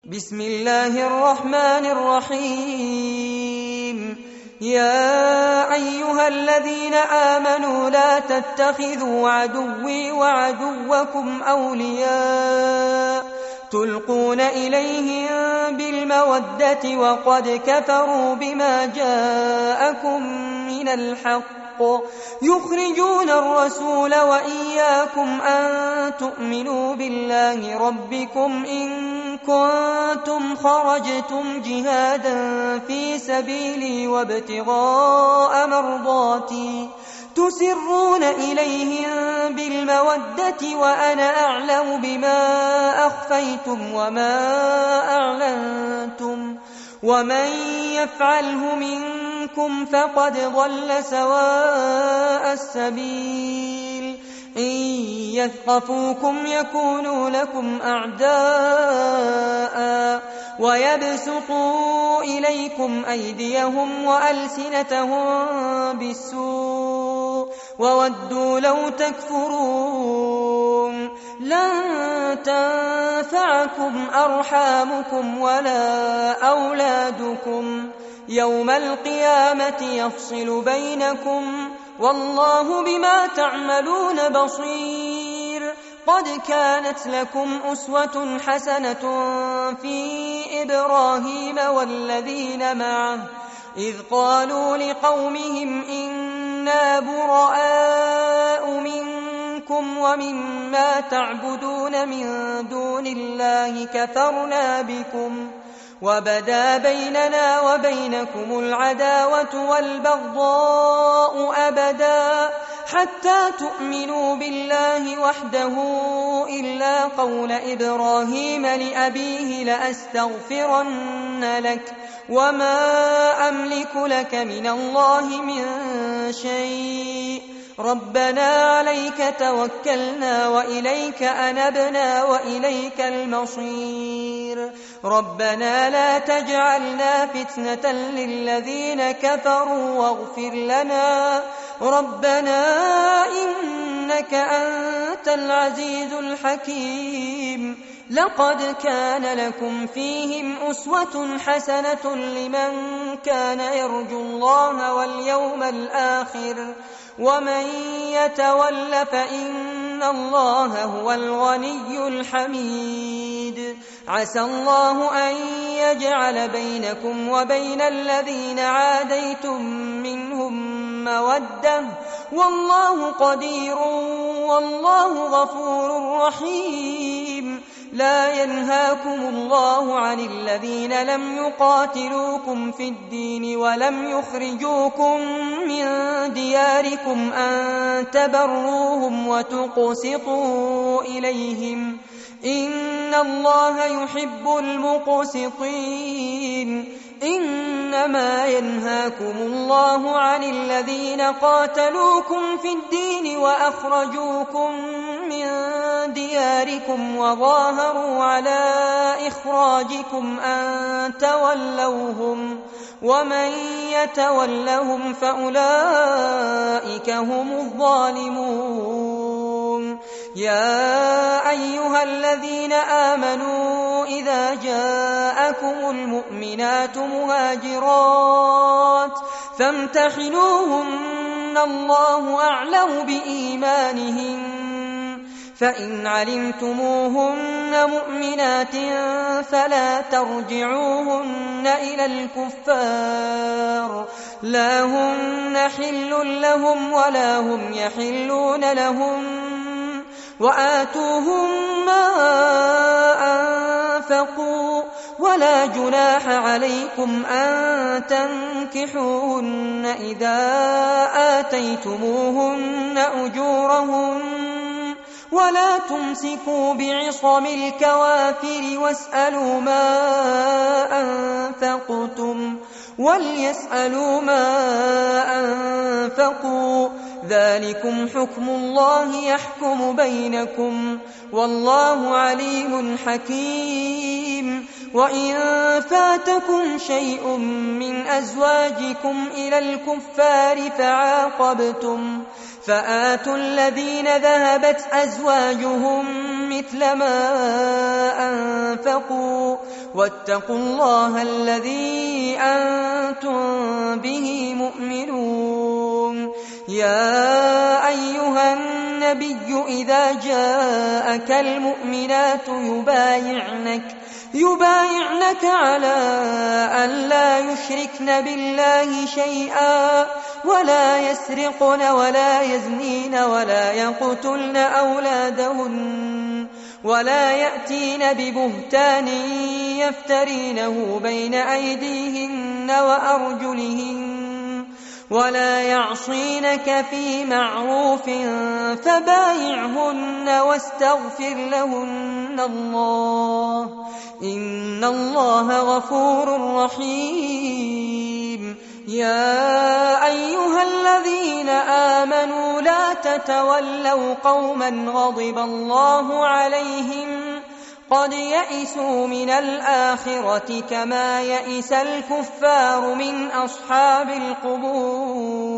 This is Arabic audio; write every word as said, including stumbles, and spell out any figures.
بسم الله الرحمن الرحيم. يا أيها الذين آمنوا لا تتخذوا عدوي وعدوكم أولياء تلقون إليهم بالمودة وقد كفروا بما جاءكم من الحق يخرجون الرسول وإياكم أن تؤمنوا بالله ربكم إن كنتم خرجتم جهادا في سبيلي وابتغاء مرضاتي تسرون إليهم بالمودة وأنا أعلم بما أخفيتم وما أعلنتم ومن يفعله منكم فقد ضل سواء السبيل. إن يثقفوكم يكونوا لكم أعداء ويبسطوا إليكم أيديهم وألسنتهم بالسوء وودوا لو تكفرون. لن تنفعكم أرحامكم ولا أولادكم يوم القيامة يفصل بينكم والله بما تعملون بصير. قد كانت لكم أسوة حسنة في إبراهيم والذين معه إذ قالوا لقومهم إنا براء منكم ومما تعبدون من دون الله كفرنا بكم وبدا بيننا وبينكم العداوة والبغضاء أبدا حتى تؤمنوا بالله وحده إلا قول إبراهيم لأبيه لأستغفرن لك وما أملك لك من الله من شيء ربنا عليك توكلنا وإليك أنبنا وإليك المصير. ربنا لا تجعلنا فتنة للذين كفروا واغفر لنا ربنا إنك أنت العزيز الحكيم. لقد كان لكم فيهم أسوة حسنة لمن كان يرجو الله واليوم الآخر ومن يتول فإن الله هو الغني الحميد. عسى الله أن يجعل بينكم وبين الذين عاديتم منهم مودة والله قدير والله غفور رحيم. لا ينهاكم الله عن الذين لم يقاتلوكم في الدين ولم يخرجوكم من دياركم أن تبروهم وتقسطوا إليهم إن الله يحب المقسطين. إنما ينهاكم الله عن الذين قاتلوكم في الدين وأخرجوكم من دياركم وظاهروا على إخراجكم أن تولوهم ومن يتولهم فأولئك هم الظالمون. يا أيها الذين آمنوا إذا جاءكم المؤمنات مهاجرات فامتحنوهن الله أعلم بإيمانهن فإن علمتموهن مؤمنات فلا ترجعوهن إلى الكفار لا هن حل لهم ولا هم يحلون لهم وآتوهم ما أنفقوا ولا جناح عليكم أن تنكحوهن إذا آتيتموهن أجورهن ولا تمسكوا بعصم الكوافر واسألوا ما أنفقتم وليسألوا ما أنفقوا ذلكم حكم الله يحكم بينكم والله عليم حكيم. وإن فاتكم شيء من أزواجكم إلى الكفار فعاقبتم فآتوا الذين ذهبت أزواجهم مثل ما أنفقوا واتقوا الله الذي أنتم به مؤمنون. يا أيها النبي إذا جاءك المؤمنات يبايعنك يبايعنك على أن لا يشركن بالله شيئا ولا يسرقن ولا يزنين ولا يقتلن أولادهن ولا يأتين ببهتان يفترينه بين أيديهن وأرجلهن ولا يعصينك في معروف فبايعهن واستغفر لهن الله إن الله غفور رحيم. يا أيها الذين آمنوا لا تتولوا قوما غضب الله عليهم قد يئسوا من الآخرة كما يئس الكفار من أصحاب القبور.